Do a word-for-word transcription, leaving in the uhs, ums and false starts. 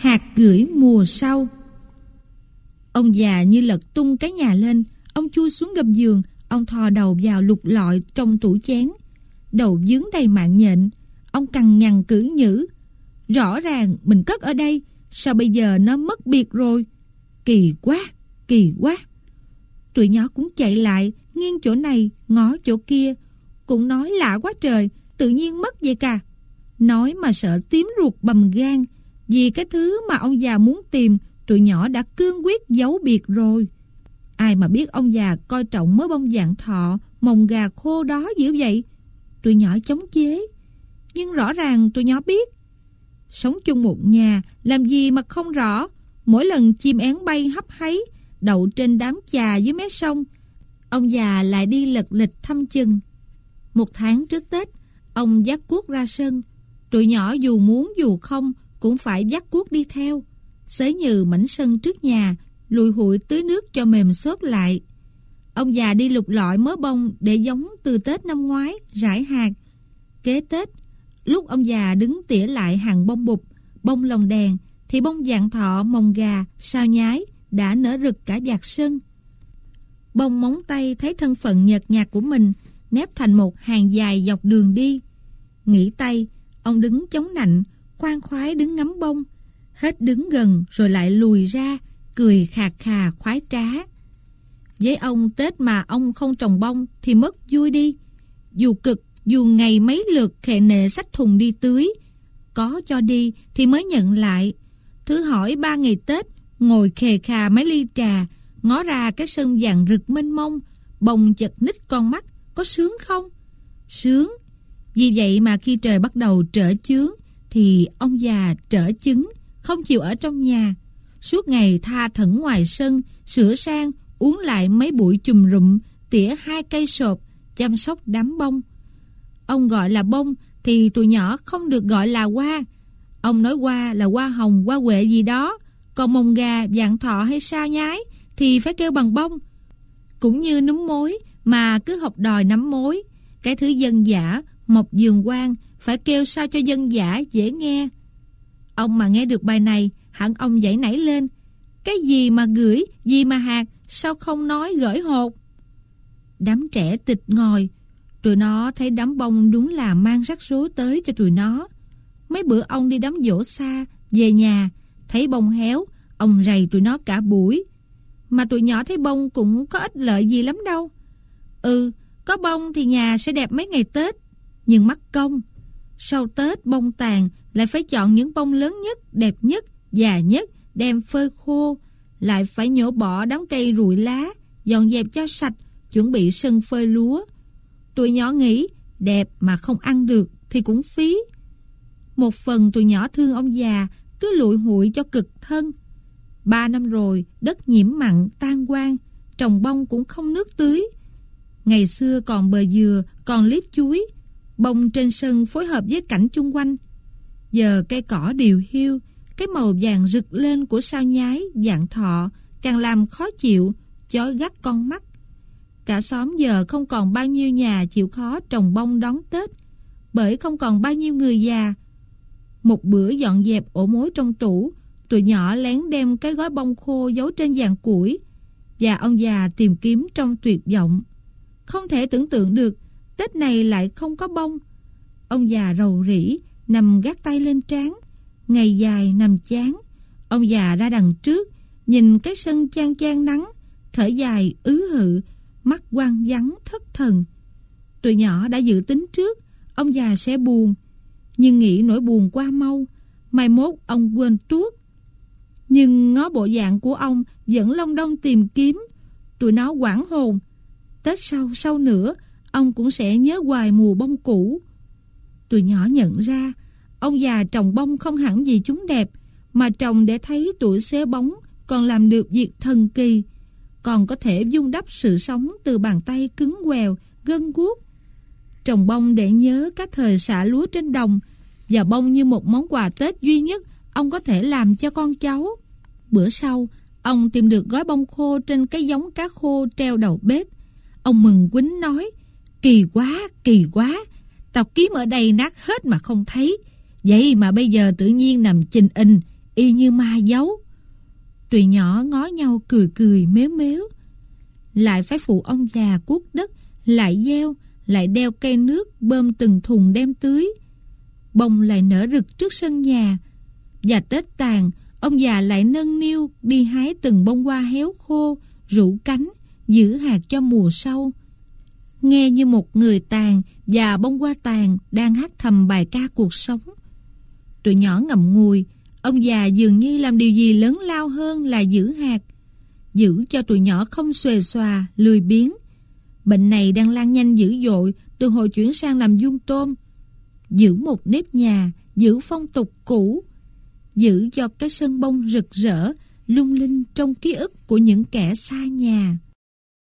hạt gửi mùa sau. Ông già như lật tung cái nhà lên. Ông chui xuống gầm giường. Ông thò đầu vào lục lọi trong tủ chén. Đầu vướng đầy mạng nhện. Ông cằn nhằn cử nhử: rõ ràng mình cất ở đây, sao bây giờ nó mất biệt rồi? Kỳ quá, kỳ quá. Tụi nhỏ cũng chạy lại, nghiêng chỗ này, ngó chỗ kia. Cũng nói lạ quá trời, tự nhiên mất vậy cả. Nói mà sợ tím ruột bầm gan. Vì cái thứ mà ông già muốn tìm, tụi nhỏ đã cương quyết giấu biệt rồi. Ai mà biết ông già coi trọng mớ bông vạn thọ, mồng gà khô đó dữ vậy. Tụi nhỏ chống chế. Nhưng rõ ràng tụi nhỏ biết. Sống chung một nhà, làm gì mà không rõ. Mỗi lần chim én bay hấp háy, đậu trên đám chà dưới mé sông, ông già lại đi lật lịch thăm chừng. Một tháng trước Tết, ông dắt cuốc ra sân. Tụi nhỏ dù muốn dù không cũng phải dắt cuốc đi theo. Xới nhừ mảnh sân trước nhà, lùi hụi tưới nước cho mềm xốp lại. Ông già đi lục lọi mớ bông để giống từ Tết năm ngoái, rải hạt. Kế Tết, lúc ông già đứng tỉa lại hàng bông bụp, bông lồng đèn, thì bông vạn thọ, mồng gà, sao nhái đã nở rực cả vạt sân. Bông móng tay thấy thân phận nhợt nhạt của mình nép thành một hàng dài dọc đường đi. Nghỉ tay, ông đứng chống nạnh, khoan khoái đứng ngắm bông. Hết đứng gần rồi lại lùi ra, cười khà khà khoái trá. Với ông, Tết mà ông không trồng bông thì mất vui đi. Dù cực, dù ngày mấy lượt khệ nệ xách thùng đi tưới, có cho đi thì mới nhận lại. Thử hỏi ba ngày Tết, ngồi khề khà mấy ly trà, ngó ra cái sân vàng rực mênh mông, bông chật ních con mắt, có sướng không? Sướng. Vì vậy mà khi trời bắt đầu trở chướng, thì ông già trở chứng, không chịu ở trong nhà. Suốt ngày tha thẩn ngoài sân, sửa sang, uống lại mấy bụi chùm rụm, tỉa hai cây sộp, chăm sóc đám bông. Ông gọi là bông thì tụi nhỏ không được gọi là hoa. Ông nói hoa là hoa hồng, hoa huệ gì đó. Còn mồng gà, vạn thọ hay sao nhái thì phải kêu bằng bông. Cũng như núm mối mà cứ học đòi nắm mối. Cái thứ dân dã, mộc vườn quan phải kêu sao cho dân dã dễ nghe. Ông mà nghe được bài này, hẳn ông dậy nảy lên. Cái gì mà gửi, gì mà hạt, sao không nói gửi hột? Đám trẻ tịch ngồi. Tụi nó thấy đám bông đúng là mang rắc rối tới cho tụi nó. Mấy bữa ông đi đám giỗ xa, về nhà, thấy bông héo, ông rầy tụi nó cả buổi. Mà tụi nhỏ thấy bông cũng có ích lợi gì lắm đâu. Ừ, có bông thì nhà sẽ đẹp mấy ngày Tết. Nhưng mắc công. Sau Tết bông tàn, lại phải chọn những bông lớn nhất, đẹp nhất, già nhất, đem phơi khô. Lại phải nhổ bỏ đám cây rụi lá, dọn dẹp cho sạch, chuẩn bị sân phơi lúa. Tụi nhỏ nghĩ đẹp mà không ăn được thì cũng phí. Một phần tụi nhỏ thương ông già, cứ lụi hụi cho cực thân. Ba năm rồi, đất nhiễm mặn, tan quang, trồng bông cũng không nước tưới. Ngày xưa còn bờ dừa, còn liếp chuối, bông trên sân phối hợp với cảnh chung quanh. Giờ cây cỏ điều hiu, cái màu vàng rực lên của sao nhái, vạn thọ càng làm khó chịu, chói gắt con mắt. Cả xóm giờ không còn bao nhiêu nhà chịu khó trồng bông đón Tết, bởi không còn bao nhiêu người già. Một bữa dọn dẹp ổ mối trong tủ, tụi nhỏ lén đem cái gói bông khô giấu trên vàn củi, và ông già tìm kiếm trong tuyệt vọng. Không thể tưởng tượng được Tết này lại không có bông. Ông già rầu rĩ, nằm gác tay lên trán. Ngày dài nằm chán, ông già ra đằng trước, nhìn cái sân chang chang nắng, thở dài ứ hự, mắt quăng vắng thất thần. Tụi nhỏ đã dự tính trước ông già sẽ buồn, nhưng nghĩ nỗi buồn qua mau, mai mốt ông quên tuốt. Nhưng ngó bộ dạng của ông vẫn long đong tìm kiếm. Tụi nó hoảng hồn. Tết sau sau nữa, ông cũng sẽ nhớ hoài mùa bông cũ. Tụi nhỏ nhận ra ông già trồng bông không hẳn vì chúng đẹp, mà trồng để thấy tuổi xế bóng còn làm được việc thần kỳ, còn có thể vun đắp sự sống từ bàn tay cứng quèo, gân guốc. Trồng bông để nhớ các thời xả lúa trên đồng, và bông như một món quà Tết duy nhất ông có thể làm cho con cháu. Bữa sau, ông tìm được gói bông khô trên cái giống cá khô treo đầu bếp. Ông mừng quýnh nói: kỳ quá, kỳ quá, tao kiếm ở đây nát hết mà không thấy. Vậy mà bây giờ tự nhiên nằm chình ình, y như ma giấu. Tụi nhỏ ngó nhau cười cười méo méo. Lại phải phụ ông già cuốc đất, lại gieo, lại đeo cây nước bơm từng thùng đem tưới. Bông lại nở rực trước sân nhà. Và Tết tàn, ông già lại nâng niu đi hái từng bông hoa héo khô, rũ cánh, giữ hạt cho mùa sau. Nghe như một người tàn và bông hoa tàn đang hát thầm bài ca cuộc sống. Tụi nhỏ ngậm ngùi, ông già dường như làm điều gì lớn lao hơn là giữ hạt, giữ cho tụi nhỏ không xuề xòa, lười biếng. Bệnh này đang lan nhanh dữ dội từ hồi chuyển sang làm vuông tôm. Giữ một nếp nhà, giữ phong tục cũ, giữ cho cái sân bông rực rỡ, lung linh trong ký ức của những kẻ xa nhà.